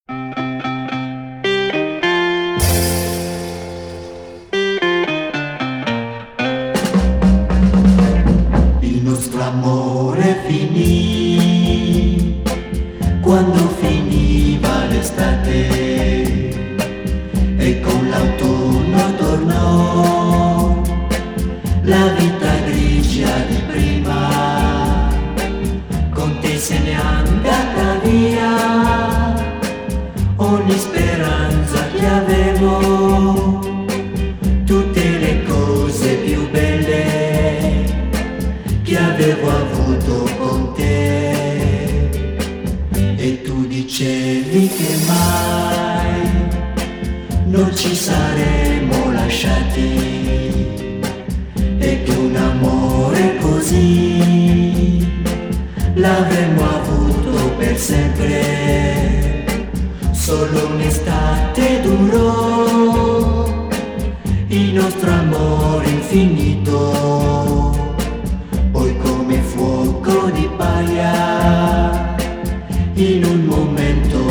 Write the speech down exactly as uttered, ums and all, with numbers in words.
Il nostro amore finì quando finiva l'estate e con l'autunno tornò la vita grigia di prima. Con te se n'è andata via ogni speranza che avevo, tutte le cose più belle che avevo avuto con te. E tu dicevi che mai non ci saremmo lasciati e che un amore così l'avremmo avuto per sempre. Solo un'estate durò il nostro amore infinito, poi come fuoco di paglia in un momento